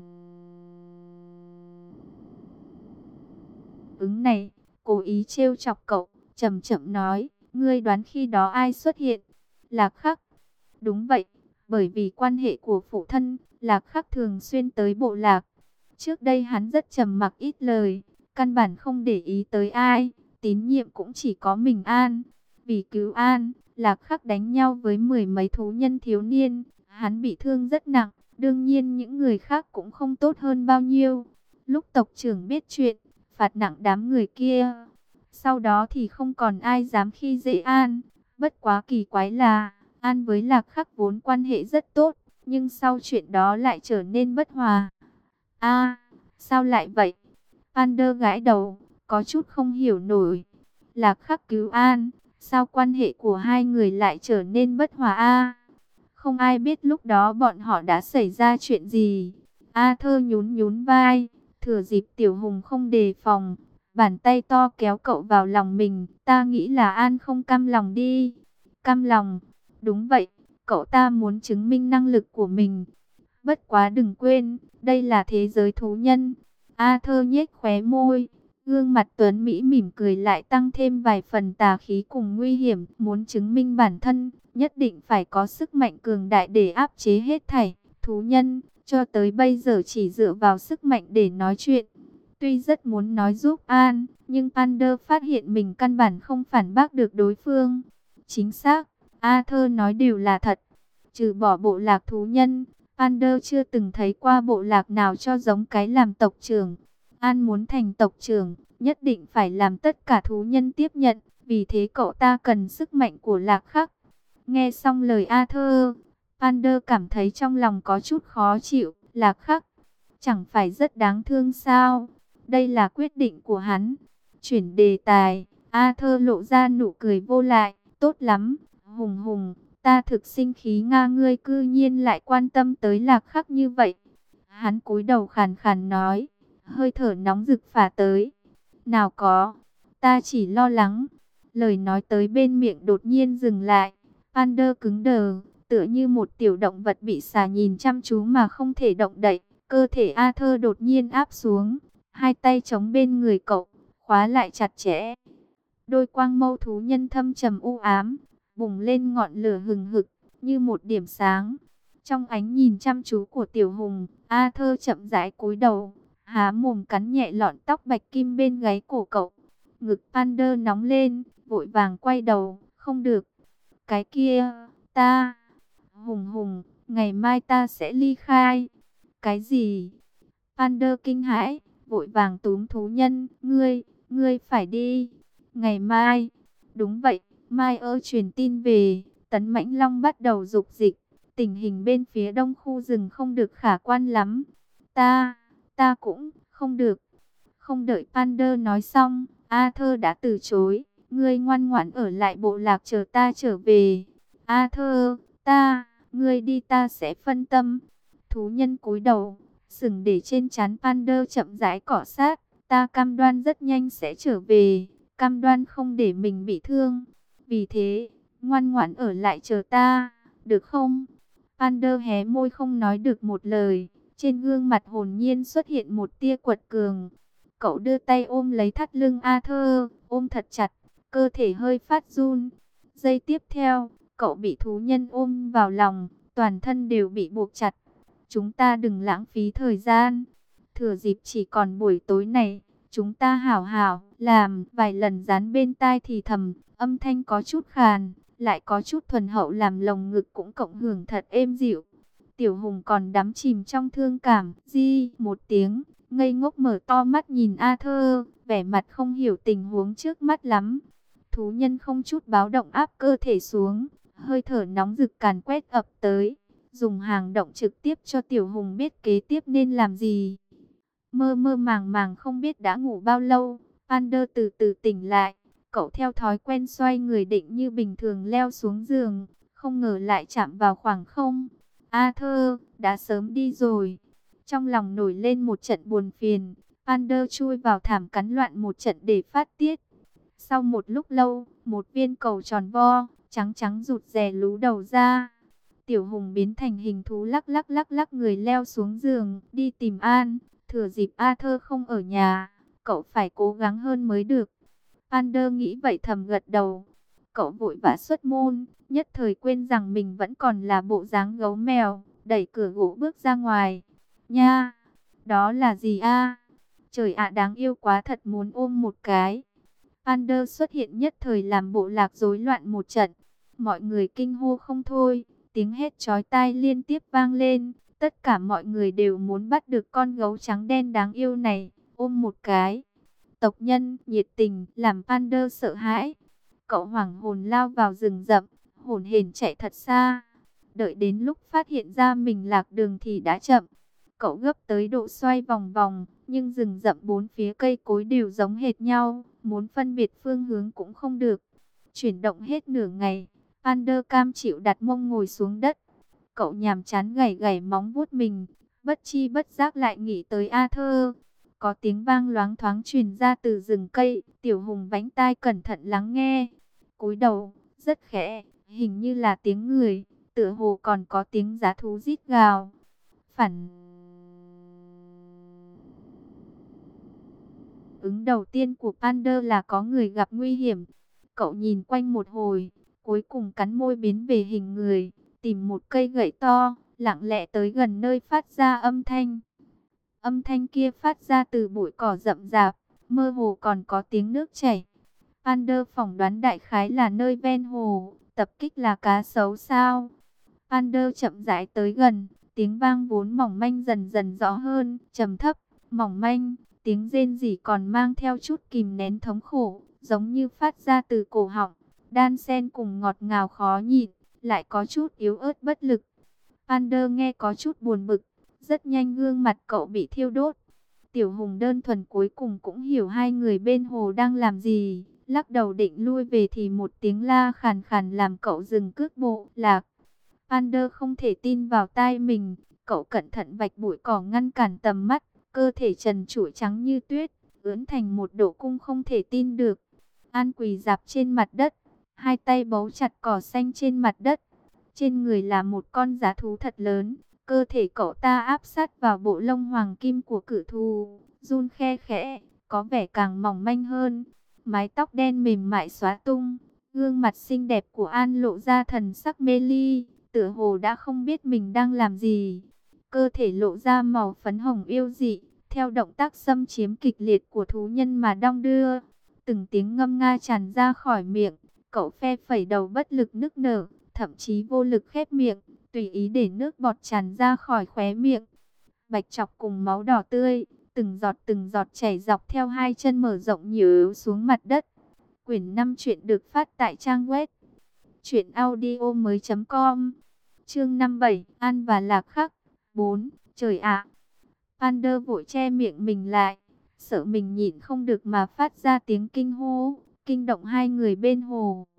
S1: ứng này, cố ý trêu chọc cậu, chậm chậm nói, ngươi đoán khi đó ai xuất hiện? Lạc Khắc. Đúng vậy, bởi vì quan hệ của phụ thân, Lạc Khắc thường xuyên tới bộ lạc. Trước đây hắn rất trầm mặc ít lời, căn bản không để ý tới ai, tín nhiệm cũng chỉ có mình An. Vì cứu An, Lạc Khắc đánh nhau với mười mấy thú nhân thiếu niên, hắn bị thương rất nặng, đương nhiên những người khác cũng không tốt hơn bao nhiêu. Lúc tộc trưởng biết chuyện, phạt nặng đám người kia. Sau đó thì không còn ai dám khi dễ An. Bất quá kỳ quái là, An với Lạc Khắc vốn quan hệ rất tốt, nhưng sau chuyện đó lại trở nên bất hòa. A, sao lại vậy? Pander gãi đầu, có chút không hiểu nổi. Lạc Khắc cứu An, sao quan hệ của hai người lại trở nên bất hòa a? Không ai biết lúc đó bọn họ đã xảy ra chuyện gì. A Thơ nhún nhún vai, thừa dịp Tiểu Hùng không đề phòng, bàn tay to kéo cậu vào lòng mình. Ta nghĩ là An không cam lòng đi. Cam lòng, đúng vậy, cậu ta muốn chứng minh năng lực của mình. Bất quá đừng quên, đây là thế giới thú nhân. A Thơ nhếch khóe môi, gương mặt tuấn mỹ mỉm cười lại tăng thêm vài phần tà khí cùng nguy hiểm. Muốn chứng minh bản thân, nhất định phải có sức mạnh cường đại để áp chế hết thảy. Thú nhân, cho tới bây giờ chỉ dựa vào sức mạnh để nói chuyện. Tuy rất muốn nói giúp An, nhưng Pander phát hiện mình căn bản không phản bác được đối phương. Chính xác, A Thơ nói đều là thật. Trừ bỏ bộ lạc thú nhân, Pander chưa từng thấy qua bộ lạc nào cho giống cái làm tộc trưởng. An muốn thành tộc trưởng, nhất định phải làm tất cả thú nhân tiếp nhận, vì thế cậu ta cần sức mạnh của lạc khắc. Nghe xong lời Arthur, Pander cảm thấy trong lòng có chút khó chịu. Lạc khắc, chẳng phải rất đáng thương sao? Đây là quyết định của hắn. Chuyển đề tài, Arthur lộ ra nụ cười vô lại. Tốt lắm, Hùng Hùng, ta thực sinh khí Nga ngươi cư nhiên lại quan tâm tới lạc khắc như vậy. Hắn cúi đầu khàn khàn nói, hơi thở nóng rực phả tới. Nào có, ta chỉ lo lắng. Lời nói tới bên miệng đột nhiên dừng lại. Pander cứng đờ, tựa như một tiểu động vật bị xà nhìn chăm chú mà không thể động đậy. Cơ thể Arthur đột nhiên áp xuống, hai tay chống bên người cậu, khóa lại chặt chẽ. Đôi quang mâu thú nhân thâm trầm u ám, bùng lên ngọn lửa hừng hực, như một điểm sáng. Trong ánh nhìn chăm chú của Tiểu Hùng, Arthur chậm rãi cúi đầu, há mồm cắn nhẹ lọn tóc bạch kim bên gáy cổ cậu. Ngực Pander nóng lên, vội vàng quay đầu, không được. Cái kia, ta, Hùng Hùng, ngày mai ta sẽ ly khai. Cái gì? Pander kinh hãi, vội vàng túm thú nhân, ngươi, ngươi phải đi. Ngày mai, đúng vậy, mai ơ truyền tin về, Tấn Mãnh Long bắt đầu dục dịch, tình hình bên phía đông khu rừng không được khả quan lắm. Ta, ta cũng, không được. Không đợi Pander nói xong, Arthur đã từ chối, ngươi ngoan ngoãn ở lại bộ lạc chờ ta trở về. Arthur, ta, ngươi đi ta sẽ phân tâm. Thú nhân cúi đầu, sừng để trên trán Pander chậm rãi cọ sát, ta cam đoan rất nhanh sẽ trở về, cam đoan không để mình bị thương. Vì thế, ngoan ngoãn ở lại chờ ta, được không? Pander hé môi không nói được một lời, trên gương mặt hồn nhiên xuất hiện một tia quật cường. Cậu đưa tay ôm lấy thắt lưng Arthur, ôm thật chặt, cơ thể hơi phát run. Giây tiếp theo, cậu bị thú nhân ôm vào lòng, toàn thân đều bị buộc chặt. Chúng ta đừng lãng phí thời gian. Thừa dịp chỉ còn buổi tối này, chúng ta hảo hảo làm. Vài lần dán bên tai thì thầm, âm thanh có chút khàn, lại có chút thuần hậu làm lồng ngực cũng cộng hưởng thật êm dịu. Tiểu Hùng còn đắm chìm trong thương cảm, di một tiếng, ngây ngốc mở to mắt nhìn Arthur, vẻ mặt không hiểu tình huống trước mắt lắm. Thú nhân không chút báo động áp cơ thể xuống, hơi thở nóng rực càn quét ập tới, dùng hàng động trực tiếp cho Tiểu Hùng biết kế tiếp nên làm gì. Mơ mơ màng màng không biết đã ngủ bao lâu, Pander từ từ tỉnh lại, cậu theo thói quen xoay người định như bình thường leo xuống giường, không ngờ lại chạm vào khoảng không. Arthur, đã sớm đi rồi. Trong lòng nổi lên một trận buồn phiền, Pander chui vào thảm cắn loạn một trận để phát tiết. Sau một lúc lâu, một viên cầu tròn vo, trắng trắng rụt rè lú đầu ra. Tiểu Hùng biến thành hình thú lắc lắc lắc lắc người leo xuống giường, đi tìm An. Thừa dịp Arthur không ở nhà, cậu phải cố gắng hơn mới được. Pander nghĩ vậy thầm gật đầu. Cậu vội vã xuất môn, nhất thời quên rằng mình vẫn còn là bộ dáng gấu mèo, đẩy cửa gỗ bước ra ngoài. Nha, đó là gì a? Trời ạ, đáng yêu quá, thật muốn ôm một cái. Pander xuất hiện nhất thời làm bộ lạc rối loạn một trận. Mọi người kinh hô không thôi, tiếng hét chói tai liên tiếp vang lên. Tất cả mọi người đều muốn bắt được con gấu trắng đen đáng yêu này, ôm một cái. Tộc nhân nhiệt tình làm Pander sợ hãi. Cậu hoảng hồn lao vào rừng rậm, hồn hển chạy thật xa. Đợi đến lúc phát hiện ra mình lạc đường thì đã chậm. Cậu gấp tới độ xoay vòng vòng, nhưng rừng rậm bốn phía cây cối đều giống hệt nhau, muốn phân biệt phương hướng cũng không được. Chuyển động hết nửa ngày, Pander cam chịu đặt mông ngồi xuống đất. Cậu nhàm chán gảy gảy móng vuốt mình, bất chi bất giác lại nghĩ tới Arthur. Có tiếng vang loáng thoáng truyền ra từ rừng cây, Tiểu Hùng vánh tai cẩn thận lắng nghe. Cúi đầu, rất khẽ, hình như là tiếng người, tựa hồ còn có tiếng dã thú rít gào. Phản ứng đầu tiên của Pander là có người gặp nguy hiểm. Cậu nhìn quanh một hồi, cuối cùng cắn môi biến về hình người, tìm một cây gậy to, lặng lẽ tới gần nơi phát ra âm thanh. Âm thanh kia phát ra từ bụi cỏ rậm rạp, mơ hồ còn có tiếng nước chảy. Pander phỏng đoán đại khái là nơi ven hồ, tập kích là cá sấu sao. Pander chậm rãi tới gần, Tiếng vang vốn mỏng manh dần dần rõ hơn, trầm thấp, mỏng manh, tiếng rên rỉ còn mang theo chút kìm nén thống khổ, giống như phát ra từ cổ họng, đan xen cùng ngọt ngào khó nhịn, lại có chút yếu ớt bất lực. Pander nghe có chút buồn bực, rất nhanh gương mặt cậu bị thiêu đốt. Tiểu Hùng đơn thuần cuối cùng cũng hiểu hai người bên hồ đang làm gì, lắc đầu định lui về thì một tiếng la khàn khàn làm cậu dừng cước bộ. Lạc. Pander không thể tin vào tai mình, cậu cẩn thận vạch bụi cỏ ngăn cản tầm mắt, cơ thể trần trụi trắng như tuyết, ưỡn thành một độ cung không thể tin được. An quỳ dạp trên mặt đất, hai tay bấu chặt cỏ xanh trên mặt đất. Trên người là một con dã thú thật lớn, cơ thể cậu ta áp sát vào bộ lông hoàng kim của cự thú, run khe khẽ, có vẻ càng mỏng manh hơn. Mái tóc đen mềm mại xóa tung, gương mặt xinh đẹp của An lộ ra thần sắc mê ly, tựa hồ đã không biết mình đang làm gì. Cơ thể lộ ra màu phấn hồng yêu dị, theo động tác xâm chiếm kịch liệt của thú nhân mà đong đưa. Từng tiếng ngâm nga tràn ra khỏi miệng, cậu phe phẩy đầu bất lực nức nở, thậm chí vô lực khép miệng, tùy ý để nước bọt tràn ra khỏi khóe miệng. Bạch chọc cùng máu đỏ tươi, từng giọt từng giọt chảy dọc theo hai chân mở rộng nhiều xuống mặt đất. Quyển năm truyện được phát tại trang web truyện audio mới chấm com. Chương năm mươi bảy, An và Lạc Khắc. bốn. Trời ạ. Pander vội che miệng mình lại, sợ mình nhịn không được mà phát ra tiếng kinh hô, kinh động hai người bên hồ.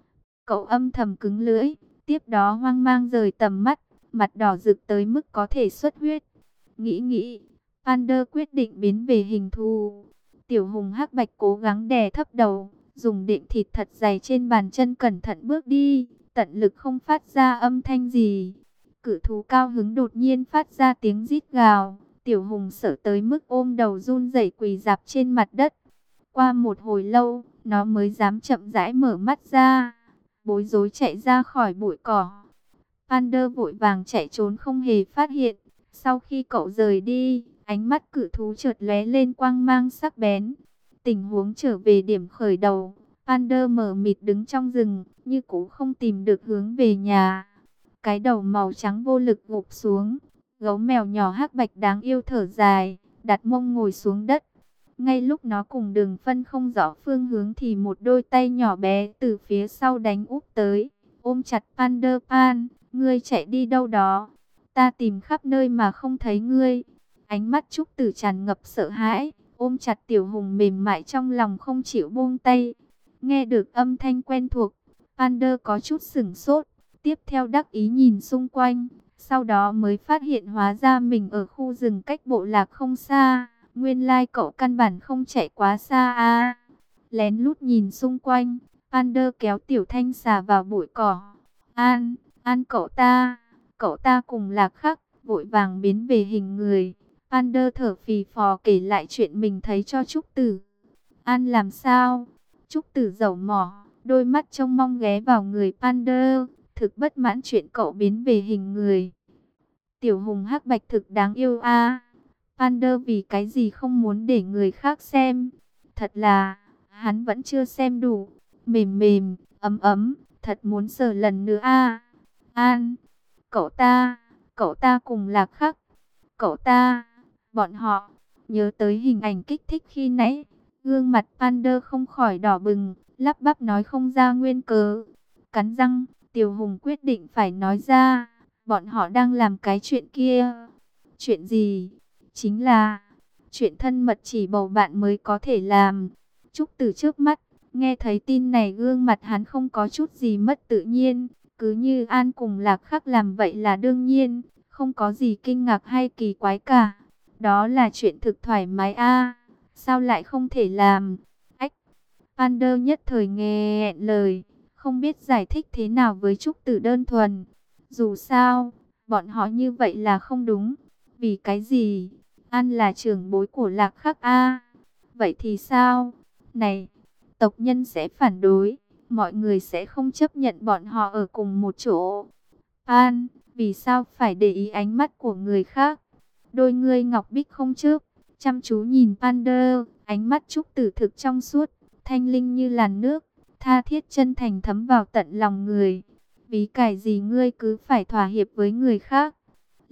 S1: Cậu âm thầm cứng lưỡi, tiếp đó hoang mang rời tầm mắt, mặt đỏ rực tới mức có thể xuất huyết. Nghĩ nghĩ, Pander quyết định biến về hình thù. Tiểu Hùng hắc bạch cố gắng đè thấp đầu, dùng đệm thịt thật dày trên bàn chân cẩn thận bước đi, tận lực không phát ra âm thanh gì. Cự thú cao hứng đột nhiên phát ra tiếng rít gào, Tiểu Hùng sợ tới mức ôm đầu run rẩy quỳ dạp trên mặt đất. Qua một hồi lâu, nó mới dám chậm rãi mở mắt ra, bối rối chạy ra khỏi bụi cỏ. Pander vội vàng chạy trốn không hề phát hiện. Sau khi cậu rời đi, ánh mắt cự thú chợt lóe lên quang mang sắc bén. Tình huống trở về điểm khởi đầu, Pander mờ mịt đứng trong rừng, như cũ không tìm được hướng về nhà. Cái đầu màu trắng vô lực gục xuống, gấu mèo nhỏ hắc bạch đáng yêu thở dài, đặt mông ngồi xuống đất. Ngay lúc nó cùng Đường Phân không rõ phương hướng thì một đôi tay nhỏ bé từ phía sau đánh úp tới, ôm chặt Pander. Pan, ngươi chạy đi đâu đó? Ta tìm khắp nơi mà không thấy ngươi. Ánh mắt Trúc Tử tràn ngập sợ hãi, ôm chặt Tiểu Hùng mềm mại trong lòng không chịu buông tay. Nghe được âm thanh quen thuộc, Pander có chút sửng sốt, tiếp theo đắc ý nhìn xung quanh, sau đó mới phát hiện hóa ra mình ở khu rừng cách bộ lạc không xa. Nguyên lai like cậu căn bản không chạy quá xa à. Lén lút nhìn xung quanh, Pander kéo Tiểu Thanh xà vào bụi cỏ. An, An cậu ta, cậu ta cùng Lạc Khắc, vội vàng biến về hình người. Pander thở phì phò kể lại chuyện mình thấy cho Trúc Tử. An làm sao? Trúc Tử dầu mỏ, đôi mắt trông mong ghé vào người Pander, thực bất mãn chuyện cậu biến về hình người. Tiểu Hùng hắc bạch thực đáng yêu a. À. Pander vì cái gì không muốn để người khác xem? Thật là, hắn vẫn chưa xem đủ. Mềm mềm, ấm ấm, thật muốn sờ lần nữa a. À. An, cậu ta, cậu ta cùng Lạc Khắc. Cậu ta, bọn họ, nhớ tới hình ảnh kích thích khi nãy. Gương mặt Pander không khỏi đỏ bừng, lắp bắp nói không ra nguyên cớ. Cắn răng, Tiểu Hùng quyết định phải nói ra. Bọn họ đang làm cái chuyện kia. Chuyện gì? Chính là chuyện thân mật chỉ bầu bạn mới có thể làm. Trúc Tử trước mắt, nghe thấy tin này gương mặt hắn không có chút gì mất tự nhiên. Cứ như An cùng Lạc Khắc làm vậy là đương nhiên, không có gì kinh ngạc hay kỳ quái cả. Đó là chuyện thực thoải mái a. Sao lại không thể làm? Ách! Pander nhất thời nghẹn lời, không biết giải thích thế nào với Trúc Tử đơn thuần. Dù sao, bọn họ như vậy là không đúng. Vì cái gì? An là trưởng bối của Lạc Khắc a. Vậy thì sao? Này, tộc nhân sẽ phản đối, mọi người sẽ không chấp nhận bọn họ ở cùng một chỗ. An, vì sao phải để ý ánh mắt của người khác? Đôi ngươi ngọc bích không chớp, chăm chú nhìn Pander, ánh mắt Trúc Tử thực trong suốt, thanh linh như làn nước, tha thiết chân thành thấm vào tận lòng người. Vì cái gì ngươi cứ phải thỏa hiệp với người khác?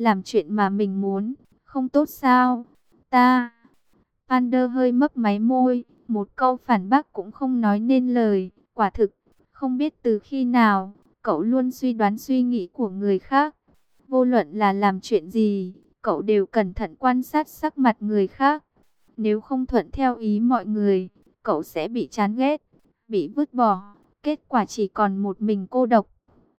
S1: làm chuyện mà mình muốn, không tốt sao? Ta... Pander hơi mấp máy môi, một câu phản bác cũng không nói nên lời. Quả thực, không biết từ khi nào, cậu luôn suy đoán suy nghĩ của người khác. Vô luận là làm chuyện gì, cậu đều cẩn thận quan sát sắc mặt người khác. Nếu không thuận theo ý mọi người, cậu sẽ bị chán ghét, bị vứt bỏ. Kết quả chỉ còn một mình cô độc.